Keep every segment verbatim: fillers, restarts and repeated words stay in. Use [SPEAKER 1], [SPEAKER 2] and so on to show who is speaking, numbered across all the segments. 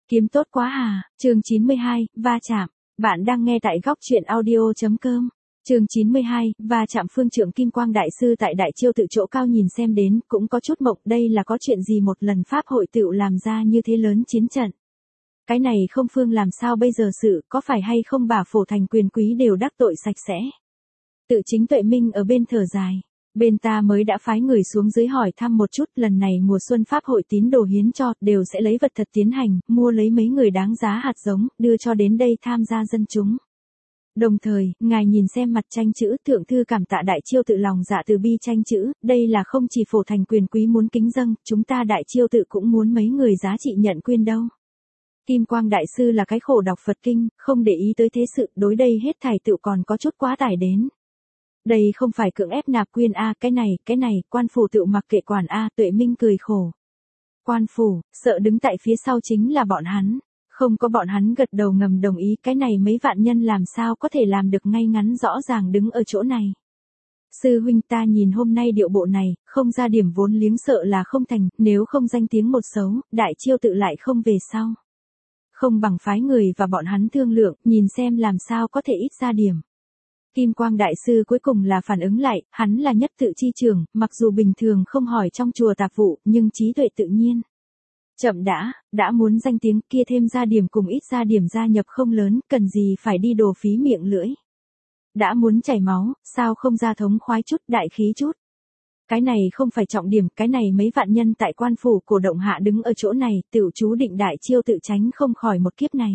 [SPEAKER 1] Kiếm tốt quá à, chương chín mươi hai, va chạm. Bạn đang nghe tại góc truyện audio.com. Chương chín mươi hai, va chạm. Phương Trượng Kim Quang Đại Sư tại Đại Chiêu Tự chỗ cao nhìn xem đến, cũng có chút mộng, đây là có chuyện gì một lần Pháp hội tựu làm ra như thế lớn chiến trận. Cái này không Phương làm sao bây giờ sự, có phải hay không bà Phổ Thành quyền quý đều đắc tội sạch sẽ. Tự chính Tuệ Minh ở bên thở dài. Bên ta mới đã phái người xuống dưới hỏi thăm một chút, lần này mùa xuân Pháp hội tín đồ hiến cho, đều sẽ lấy vật thật tiến hành, mua lấy mấy người đáng giá hạt giống, đưa cho đến đây tham gia dân chúng. Đồng thời, ngài nhìn xem mặt tranh chữ, thượng thư cảm tạ Đại Chiêu Tự lòng dạ từ bi tranh chữ, đây là không chỉ Phổ Thành quyền quý muốn kính dâng, chúng ta Đại Chiêu Tự cũng muốn mấy người giá trị nhận quyên đâu. Kim Quang Đại Sư là cái khổ đọc Phật kinh, không để ý tới thế sự, đối đây hết thảy tự còn có chút quá tải đến. Đây không phải cưỡng ép nạp quyên a, cái này, cái này, quan phủ tự mặc kệ quản a, Tuệ Minh cười khổ. Quan phủ, sợ đứng tại phía sau chính là bọn hắn, không có bọn hắn gật đầu ngầm đồng ý, cái này mấy vạn nhân làm sao có thể làm được ngay ngắn rõ ràng đứng ở chỗ này. Sư huynh ta nhìn hôm nay điệu bộ này, không ra điểm vốn liếng sợ là không thành, nếu không danh tiếng một xấu, Đại Chiêu Tự lại không về sau. Không bằng phái người và bọn hắn thương lượng, nhìn xem làm sao có thể ít ra điểm. Kim Quang Đại Sư cuối cùng là phản ứng lại, hắn là nhất tự chi trưởng, mặc dù bình thường không hỏi trong chùa tạp vụ, nhưng trí tuệ tự nhiên. Chậm đã, đã muốn danh tiếng kia thêm ra điểm cùng ít ra điểm gia nhập không lớn, cần gì phải đi đồ phí miệng lưỡi. Đã muốn chảy máu, sao không ra thống khoái chút, đại khí chút. Cái này không phải trọng điểm, cái này mấy vạn nhân tại quan phủ cổ động hạ đứng ở chỗ này, tiểu chú định Đại Chiêu Tự tránh không khỏi một kiếp này.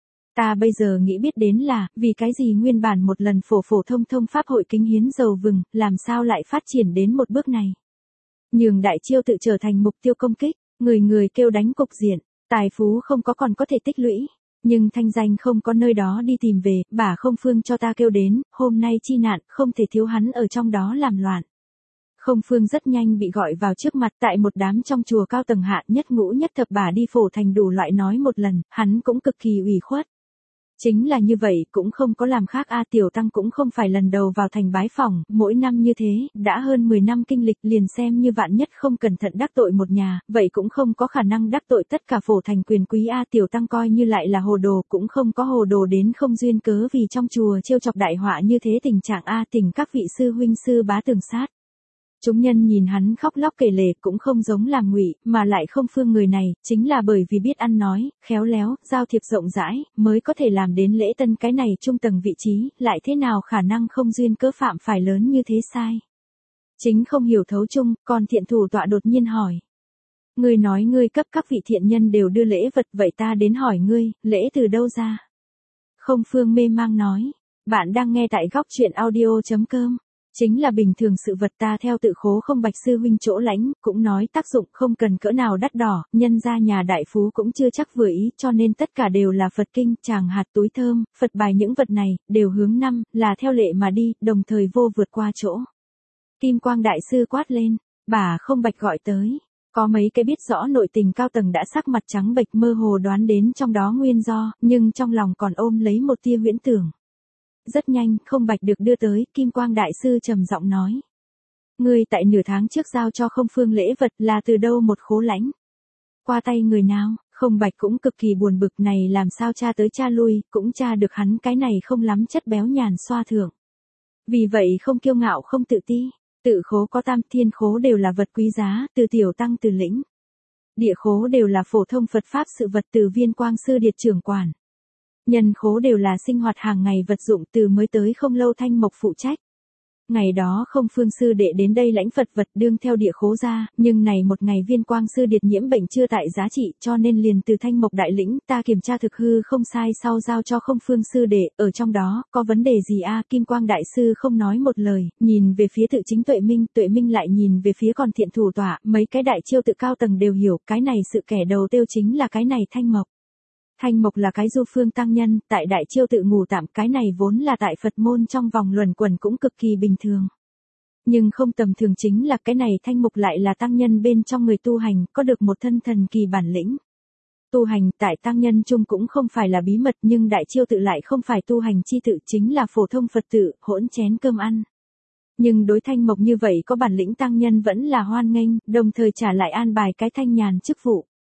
[SPEAKER 1] Ta bây giờ nghĩ biết đến là, vì cái gì nguyên bản một lần phổ phổ thông thông Pháp hội kính hiến dầu vừng, làm sao lại phát triển đến một bước này. Nhường Đại Chiêu Tự trở thành mục tiêu công kích, người người kêu đánh cục diện, tài phú không có còn có thể tích lũy, nhưng thanh danh không có nơi đó đi tìm về, bà không Phương cho ta kêu đến, hôm nay chi nạn, không thể thiếu hắn ở trong đó làm loạn. Không Phương rất nhanh bị gọi vào trước mặt tại một đám trong chùa cao tầng hạ nhất ngũ nhất thập bà đi Phổ Thành đủ loại nói một lần, hắn cũng cực kỳ ủy khuất. Chính là như vậy cũng không có làm khác a, tiểu tăng cũng không phải lần đầu vào thành bái phỏng, mỗi năm như thế, đã hơn mười năm kinh lịch liền xem như vạn nhất không cẩn thận đắc tội một nhà, vậy cũng không có khả năng đắc tội tất cả Phổ Thành quyền quý a, tiểu tăng coi như lại là hồ đồ, cũng không có hồ đồ đến không duyên cớ vì trong chùa trêu chọc đại họa như thế tình trạng a, tình các vị sư huynh sư bá tường sát. Chúng nhân nhìn hắn khóc lóc kể lể cũng không giống làm ngụy, mà lại không Phương người này, chính là bởi vì biết ăn nói, khéo léo, giao thiệp rộng rãi, mới có thể làm đến lễ tân cái này trung tầng vị trí, lại thế nào khả năng không duyên cớ phạm phải lớn như thế sai. Chính không hiểu thấu chung, còn thiện thủ tọa đột nhiên hỏi. Ngươi nói ngươi cấp các vị thiện nhân đều đưa lễ vật, vậy ta đến hỏi ngươi, lễ từ đâu ra? Không Phương mê mang nói, bạn đang nghe tại góc truyện audio.com. Chính là bình thường sự vật ta theo tự khố không Bạch sư huynh chỗ lãnh, cũng nói tác dụng không cần cỡ nào đắt đỏ, nhân ra nhà đại phú cũng chưa chắc vừa ý, cho nên tất cả đều là Phật kinh, tràng hạt túi thơm, Phật bài những vật này, đều hướng năm, là theo lệ mà đi, đồng thời vô vượt qua chỗ. Kim Quang Đại Sư quát lên, bà không Bạch gọi tới. Có mấy cái biết rõ nội tình cao tầng đã sắc mặt trắng bệch mơ hồ đoán đến trong đó nguyên do, nhưng trong lòng còn ôm lấy một tia huyễn tưởng. Rất nhanh, không Bạch được đưa tới, Kim Quang Đại Sư trầm giọng nói. Ngươi tại nửa tháng trước giao cho không Phương lễ vật là từ đâu một khố lãnh. Qua tay người nào, không Bạch cũng cực kỳ buồn bực này làm sao cha tới cha lui, cũng cha được hắn cái này không lắm chất béo nhàn xoa thượng. Vì vậy không kiêu ngạo không tự ti, tự khố có tam thiên khố đều là vật quý giá, từ tiểu tăng từ lĩnh. Địa khố đều là phổ thông Phật Pháp sự vật từ Viên Quang Sư Điệt trưởng quản. Nhân khố đều là sinh hoạt hàng ngày vật dụng từ mới tới không lâu Thanh Mộc phụ trách. Ngày đó không Phương sư đệ đến đây lãnh Phật vật đương theo địa khố ra, nhưng này một ngày Viên Quang Sư Điệt nhiễm bệnh chưa tại giá trị cho nên liền từ Thanh Mộc đại lĩnh ta kiểm tra thực hư không sai sau giao cho không Phương sư đệ, ở trong đó có vấn đề gì a? Kim Quang Đại Sư không nói một lời, nhìn về phía tự chính Tuệ Minh, Tuệ Minh lại nhìn về phía còn thiện thủ tọa, mấy cái Đại Chiêu Tự cao tầng đều hiểu, cái này sự kẻ đầu tiêu chính là cái này Thanh Mộc. Thanh Mộc là cái du phương tăng nhân, tại Đại Chiêu Tự ngủ tạm, cái này vốn là tại Phật môn trong vòng luẩn quẩn cũng cực kỳ bình thường. Nhưng không tầm thường chính là cái này Thanh Mộc lại là tăng nhân bên trong người tu hành, có được một thân thần kỳ bản lĩnh. Tu hành tại tăng nhân chung cũng không phải là bí mật, nhưng Đại Chiêu Tự lại không phải tu hành chi tự, chính là phổ thông Phật tự, hỗn chén cơm ăn. Nhưng đối Thanh Mộc như vậy có bản lĩnh tăng nhân vẫn là hoan nghênh, đồng thời trả lại an bài cái thanh nhàn chức vụ.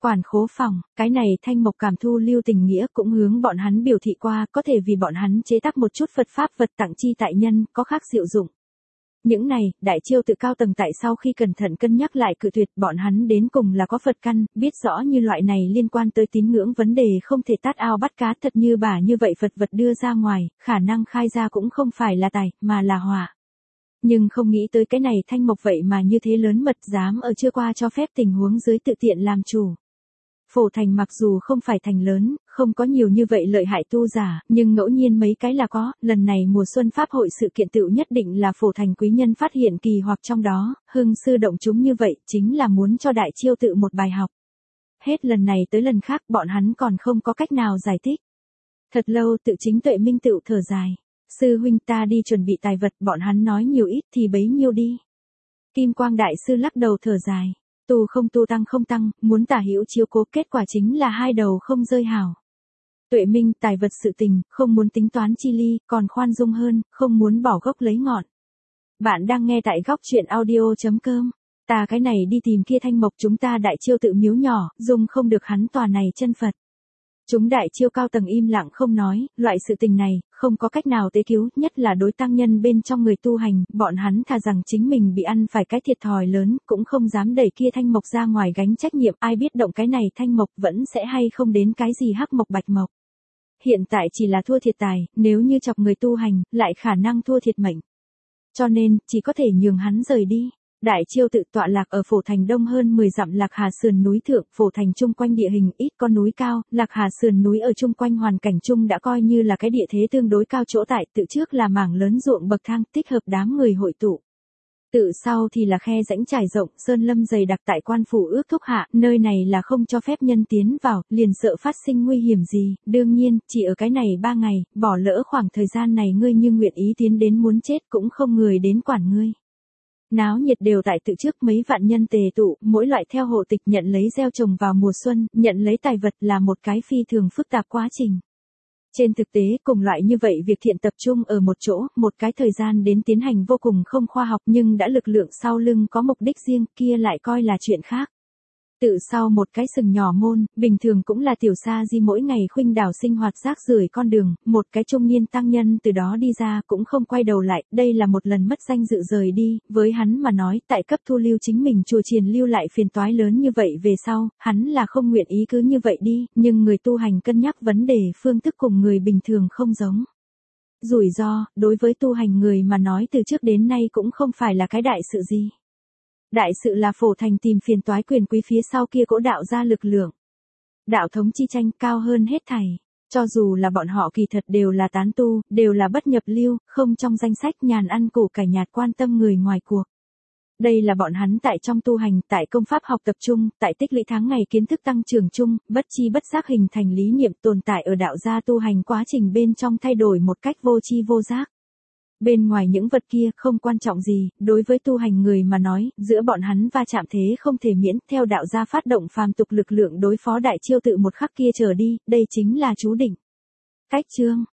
[SPEAKER 1] Quản khố phòng, cái này Thanh Mộc cảm thu lưu tình nghĩa cũng hướng bọn hắn biểu thị qua, có thể vì bọn hắn chế tác một chút Phật pháp vật tặng chi tại nhân, có khác diệu dụng. Những này, Đại Chiêu tự cao tầng tại sau khi cẩn thận cân nhắc lại cự tuyệt, bọn hắn đến cùng là có Phật căn, biết rõ như loại này liên quan tới tín ngưỡng vấn đề không thể tát ao bắt cá, thật như bà như vậy Phật vật đưa ra ngoài, khả năng khai ra cũng không phải là tài, mà là họa. Nhưng không nghĩ tới cái này Thanh Mộc vậy mà như thế lớn mật, dám ở chưa qua cho phép tình huống dưới tự tiện làm chủ. Phổ Thành mặc dù không phải thành lớn, không có nhiều như vậy lợi hại tu giả, nhưng ngẫu nhiên mấy cái là có, lần này mùa xuân pháp hội sự kiện tựu nhất định là Phổ Thành quý nhân phát hiện kỳ hoặc trong đó, hưng sư động chúng như vậy, chính là muốn cho Đại Chiêu tự một bài học. Hết lần này tới lần khác bọn hắn còn không có cách nào giải thích. Thật lâu tự chính Tuệ Minh tựu thở dài. Sư huynh ta đi chuẩn bị tài vật, bọn hắn nói nhiều ít thì bấy nhiêu đi. Kim Quang Đại Sư lắc đầu thở dài. Tu không tu tăng không tăng, muốn tả hữu chiếu cố, kết quả chính là hai đầu không rơi hảo. Tuệ Minh, tài vật sự tình, không muốn tính toán chi ly, còn khoan dung hơn, không muốn bỏ gốc lấy ngọn. Bạn đang nghe tại góc truyện audio.com. Ta cái này đi tìm kia Thanh Mộc, chúng ta Đại Chiêu tự miếu nhỏ, dùng không được hắn tòa này chân Phật. Chúng Đại Chiêu cao tầng im lặng không nói, loại sự tình này, không có cách nào tế cứu, nhất là đối tăng nhân bên trong người tu hành, bọn hắn thà rằng chính mình bị ăn phải cái thiệt thòi lớn, cũng không dám đẩy kia Thanh Mộc ra ngoài gánh trách nhiệm, ai biết động cái này Thanh Mộc vẫn sẽ hay không đến cái gì hắc mộc bạch mộc. Hiện tại chỉ là thua thiệt tài, nếu như chọc người tu hành, lại khả năng thua thiệt mệnh. Cho nên, chỉ có thể nhường hắn rời đi. Đại Chiêu tự tọa lạc ở Phổ Thành đông hơn mười dặm Lạc Hà sườn núi thượng, Phổ Thành chung quanh địa hình ít có núi cao, Lạc Hà sườn núi ở chung quanh hoàn cảnh chung đã coi như là cái địa thế tương đối cao chỗ tại, tự trước là mảng lớn ruộng bậc thang, tích hợp đám người hội tụ. Tự sau thì là khe rãnh trải rộng, sơn lâm dày đặc tại quan phủ ước thúc hạ, nơi này là không cho phép nhân tiến vào, liền sợ phát sinh nguy hiểm gì, đương nhiên, chỉ ở cái này ba ngày, bỏ lỡ khoảng thời gian này ngươi như nguyện ý tiến đến muốn chết cũng không người đến quản ngươi. Náo nhiệt đều tại tự trước, mấy vạn nhân tề tụ, mỗi loại theo hộ tịch nhận lấy gieo trồng vào mùa xuân, nhận lấy tài vật là một cái phi thường phức tạp quá trình. Trên thực tế, cùng loại như vậy việc thiện tập trung ở một chỗ, một cái thời gian đến tiến hành vô cùng không khoa học, nhưng đã lực lượng sau lưng có mục đích riêng, kia lại coi là chuyện khác. Tự sau một cái sừng nhỏ môn, bình thường cũng là tiểu sa di mỗi ngày khuynh đảo sinh hoạt rác rưởi con đường, một cái trung niên tăng nhân từ đó đi ra cũng không quay đầu lại, đây là một lần mất danh dự rời đi, với hắn mà nói tại cấp thu lưu chính mình chùa chiền lưu lại phiền toái lớn như vậy về sau, hắn là không nguyện ý cứ như vậy đi, nhưng người tu hành cân nhắc vấn đề phương thức cùng người bình thường không giống. Rủi ro, đối với tu hành người mà nói từ trước đến nay cũng không phải là cái đại sự gì. Đại sự là Phổ Thành tìm phiền toái quyền quý phía sau kia cỗ đạo ra lực lượng. Đạo thống chi tranh cao hơn hết thảy. Cho dù là bọn họ kỳ thật đều là tán tu, đều là bất nhập lưu, không trong danh sách nhàn ăn củ cải nhạt quan tâm người ngoài cuộc. Đây là bọn hắn tại trong tu hành, tại công pháp học tập trung, tại tích lũy tháng ngày kiến thức tăng trưởng chung, bất chi bất giác hình thành lý niệm tồn tại ở đạo gia tu hành quá trình bên trong thay đổi một cách vô chi vô giác. Bên ngoài những vật kia không quan trọng gì, đối với tu hành người mà nói, giữa bọn hắn va chạm thế không thể miễn, theo đạo gia phát động phàm tục lực lượng đối phó Đại Chiêu tự một khắc kia trở đi, đây chính là chú định. Cách chương